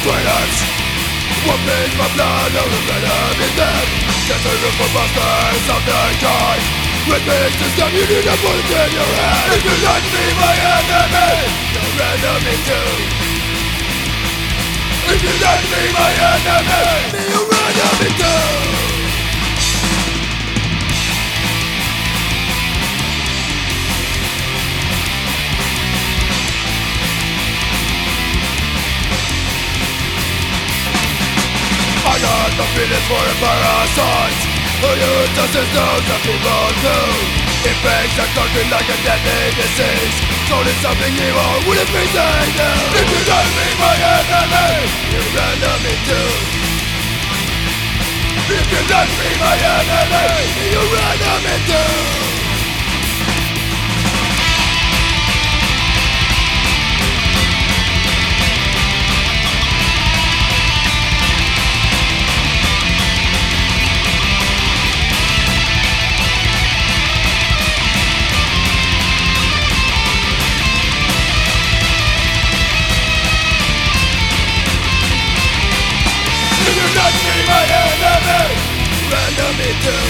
traitors. What means my blood of the venom in them? Just a group of monsters of the kind. With me system you need a bullet in your head. If you let me my enemy, your enemy too. If you let me my enemy, your enemy too. I got no feelings for a parasite who use the systems of people too. It breaks and concrete like a deadly disease. Coding something evil with a face they do. If you let me my enemy, your enemy too. If you let me my enemy, your enemy too. Enemy too.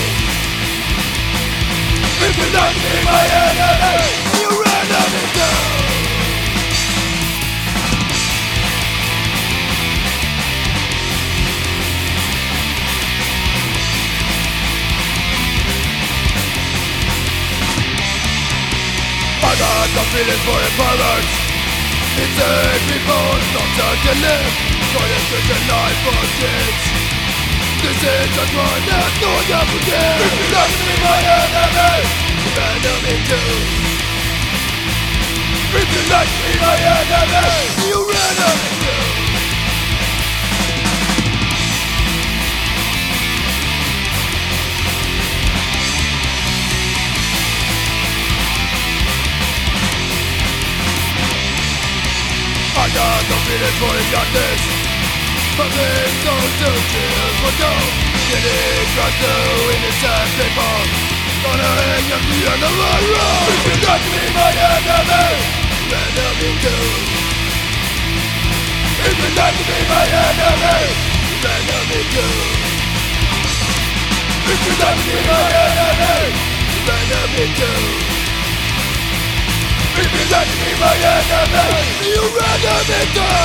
If you let me my enemy, your enemy too. I got no feelings for the perverts. Insane people don't start to live. For the future life for kids. This is a crime that no one can forgive. If you let me my enemy, your enemy too. If you let me my enemy, your enemy too. I got no feelings for injustice. But things don't do kill for dough. Getting right to innocent people. Gonna hang at the end of the road. If you let me my enemy, your enemy too. If you let me my enemy, your enemy too. If you let me my enemy, your enemy too. If you let me my enemy, your enemy too.